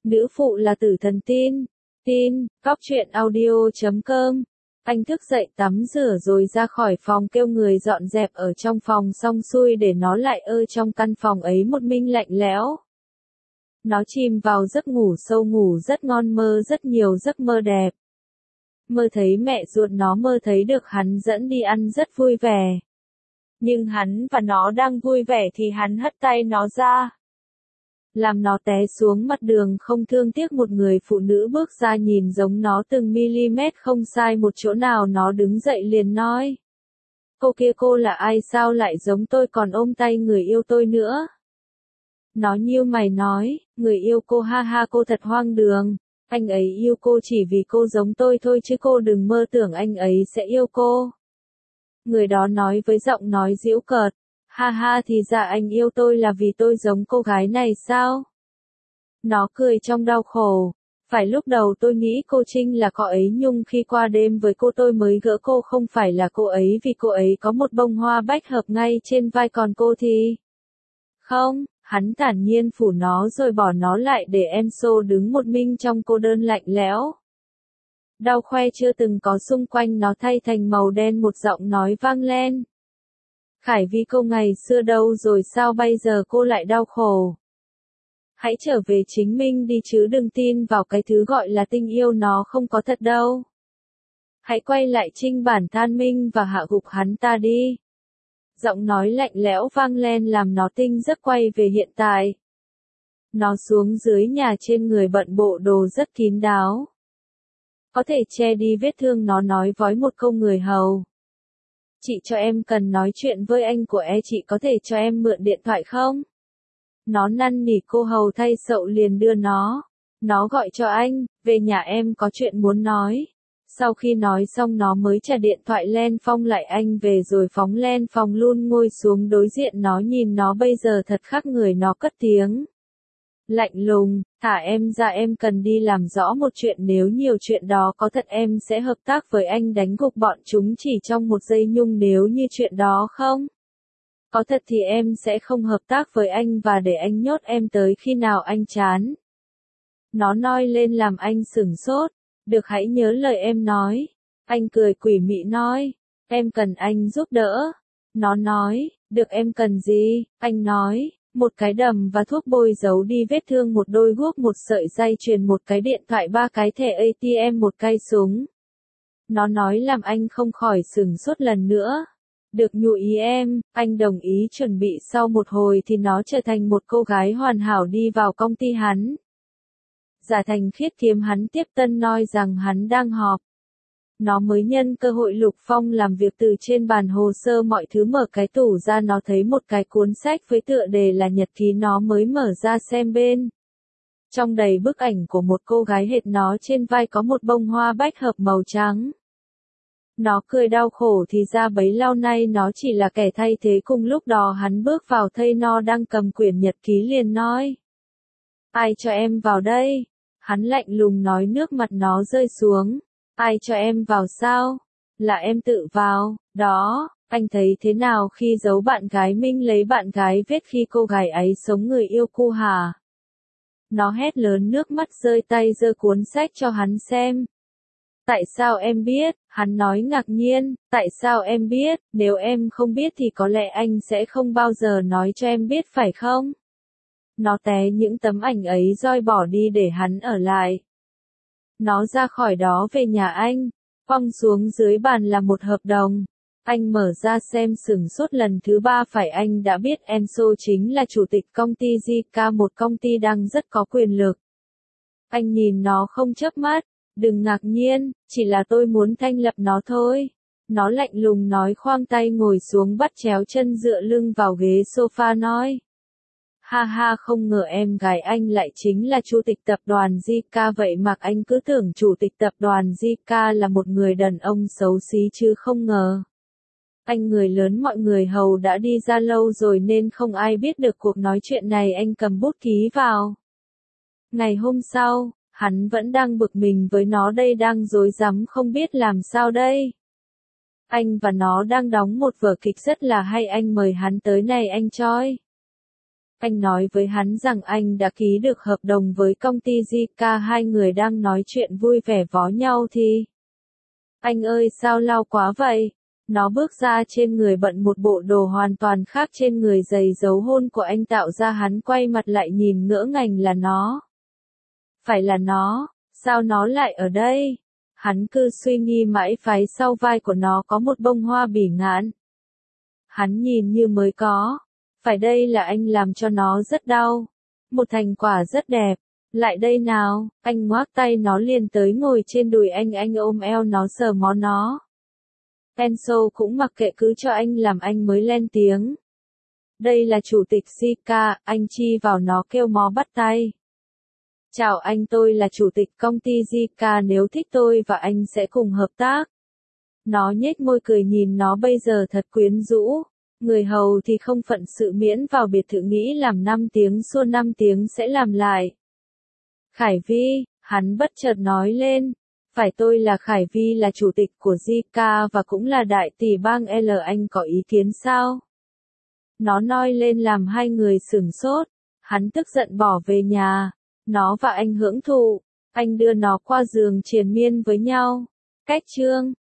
Nữ phụ là tử thần tin. Tin, góp chuyện audio.com. Anh thức dậy tắm rửa rồi ra khỏi phòng kêu người dọn dẹp ở trong phòng xong xuôi để nó lại trong căn phòng ấy một mình lạnh lẽo. Nó chìm vào giấc ngủ sâu, ngủ rất ngon, mơ rất nhiều giấc mơ đẹp. Mơ thấy mẹ ruột nó, mơ thấy được hắn dẫn đi ăn rất vui vẻ. Nhưng hắn và nó đang vui vẻ thì hắn hất tay nó ra, làm nó té xuống mặt đường không thương tiếc. Một người phụ nữ bước ra nhìn giống nó từng mm không sai một chỗ nào. Nó đứng dậy liền nói: Cô kia, cô là ai, sao lại giống tôi còn ôm tay người yêu tôi nữa? Nó nhíu mày nói: Người yêu cô, ha ha, cô thật hoang đường. Anh ấy yêu cô chỉ vì cô giống tôi thôi chứ cô đừng mơ tưởng anh ấy sẽ yêu cô. Người đó nói với giọng nói giễu cợt: Ha ha, thì ra anh yêu tôi là vì tôi giống cô gái này sao? Nó cười trong đau khổ. Phải lúc đầu tôi nghĩ cô Trinh là cô ấy, nhưng khi qua đêm với cô tôi mới gỡ cô không phải là cô ấy, vì cô ấy có một bông hoa bách hợp ngay trên vai, còn cô thì không. Hắn thản nhiên phủ nó rồi bỏ nó lại để Enzo đứng một mình trong cô đơn lạnh lẽo. Đau khoe chưa từng có xung quanh nó thay thành màu đen. Một giọng nói vang lên: Khải Vi, cô ngày xưa đâu rồi, sao bây giờ cô lại đau khổ? Hãy trở về chính mình đi chứ đừng tin vào cái thứ gọi là tình yêu, nó không có thật đâu. Hãy quay lại Trinh bản than minh và hạ gục hắn ta đi. Giọng nói lạnh lẽo vang lên làm nó tinh giấc quay về hiện tại. Nó xuống dưới nhà, trên người bận bộ đồ rất kín đáo, có thể che đi vết thương. Nó nói với một câu người hầu: Chị cho em cần nói chuyện với anh của chị có thể cho em mượn điện thoại không? Nó năn nỉ cô hầu thay sậu liền đưa nó. Nó gọi cho anh: Về nhà, em có chuyện muốn nói. Sau khi nói xong nó mới trả điện thoại lên Phong lại anh về rồi phóng lên phòng luôn ngồi xuống đối diện nó, nhìn nó bây giờ thật khác người. Nó cất tiếng lạnh lùng: Thả em ra, em cần đi làm rõ một chuyện. Nếu nhiều chuyện đó có thật em sẽ hợp tác với anh đánh gục bọn chúng chỉ trong một giây, nhưng nếu như chuyện đó không có thật thì em sẽ không hợp tác với anh và để anh nhốt em tới khi nào anh chán. Nó nói lên làm anh sửng sốt. Được, hãy nhớ lời em nói. Anh cười quỷ mị nói: Em cần anh giúp đỡ. Nó nói: Được, em cần gì? Anh nói: Một cái đầm và thuốc bôi giấu đi vết thương, một đôi guốc, một sợi dây chuyền, một cái điện thoại, 3 cái thẻ ATM, một cây súng. Nó nói làm anh không khỏi sửng sốt lần nữa. Được, nhụ ý em. Anh đồng ý chuẩn bị. Sau một hồi thì nó trở thành một cô gái hoàn hảo đi vào công ty hắn. Giả thành Khiết kiếm hắn tiếp tân nói rằng hắn đang họp. Nó mới nhân cơ hội Lục Phong làm việc từ trên bàn hồ sơ mọi thứ, mở cái tủ ra nó thấy một cái cuốn sách với tựa đề là nhật ký. Nó mới mở ra xem bên trong đầy bức ảnh của một cô gái hệt nó, trên vai có một bông hoa bách hợp màu trắng. Nó cười đau khổ, thì ra bấy lâu nay nó chỉ là kẻ thay thế. Cùng lúc đó hắn bước vào thấy nó đang cầm quyển nhật ký liền nói: Ai cho em vào đây? Hắn lạnh lùng nói, nước mặt nó rơi xuống. Ai cho em vào sao? Là em tự vào. Đó, anh thấy thế nào khi giấu bạn gái mình lấy bạn gái vết khi cô gái ấy sống người yêu cô hả? Nó hét lớn, nước mắt rơi, tay giơ cuốn sách cho hắn xem. Tại sao em biết? Hắn nói ngạc nhiên. Tại sao em biết? Nếu em không biết thì có lẽ anh sẽ không bao giờ nói cho em biết, phải không? Nó té những tấm ảnh ấy roi bỏ đi để hắn ở lại. Nó ra khỏi đó về nhà anh. Phong xuống dưới bàn là một hợp đồng. Anh mở ra xem sửng sốt lần thứ 3. Phải, anh đã biết Enzo chính là chủ tịch công ty Zika, một công ty đang rất có quyền lực. Anh nhìn nó không chớp mắt. Đừng ngạc nhiên, chỉ là tôi muốn thanh lập nó thôi. Nó lạnh lùng nói, khoang tay ngồi xuống bắt chéo chân dựa lưng vào ghế sofa nói: Ha ha, không ngờ em gái anh lại chính là chủ tịch tập đoàn Zika vậy mà anh cứ tưởng chủ tịch tập đoàn Zika là một người đàn ông xấu xí chứ không ngờ. Anh người lớn mọi người hầu đã đi ra lâu rồi nên không ai biết được cuộc nói chuyện này. Anh cầm bút ký vào. Ngày hôm sau, hắn vẫn đang bực mình với nó đây, đang rối rắm không biết làm sao đây. Anh và nó đang đóng một vở kịch rất là hay, anh mời hắn tới này anh Choi. Anh nói với hắn rằng anh đã ký được hợp đồng với công ty Zika, hai người đang nói chuyện vui vẻ vó nhau thì. Anh ơi sao lao quá vậy? Nó bước ra trên người bận một bộ đồ hoàn toàn khác trên người, giày dấu hôn của anh tạo ra hắn quay mặt lại nhìn ngỡ ngàng là nó. Phải là nó, sao nó lại ở đây? Hắn cứ suy nghĩ mãi, phái sau vai của nó có một bông hoa bỉ ngạn. Hắn nhìn như mới có. Phải đây là anh làm cho nó rất đau. Một thành quả rất đẹp. Lại đây nào, anh ngoác tay nó liền tới ngồi trên đùi anh ôm eo nó sờ mó nó. Enzo cũng mặc kệ cứ cho anh làm, anh mới lên tiếng. Đây là chủ tịch Zika, anh chi vào nó kêu mó bắt tay. Chào anh, tôi là chủ tịch công ty Zika, nếu thích tôi và anh sẽ cùng hợp tác. Nó nhếch môi cười nhìn nó bây giờ thật quyến rũ. Người hầu thì không phận sự miễn vào biệt thự nghĩ làm 5 tiếng xua 5 tiếng sẽ làm lại. Khải Vi, hắn bất chợt nói lên. Phải, tôi là Khải Vi, là chủ tịch của Zika và cũng là đại tỷ bang L, anh có ý kiến sao? Nó noi lên làm hai người sửng sốt. Hắn tức giận bỏ về nhà. Nó và anh hưởng thụ. Anh đưa nó qua giường triền miên với nhau. Cách chương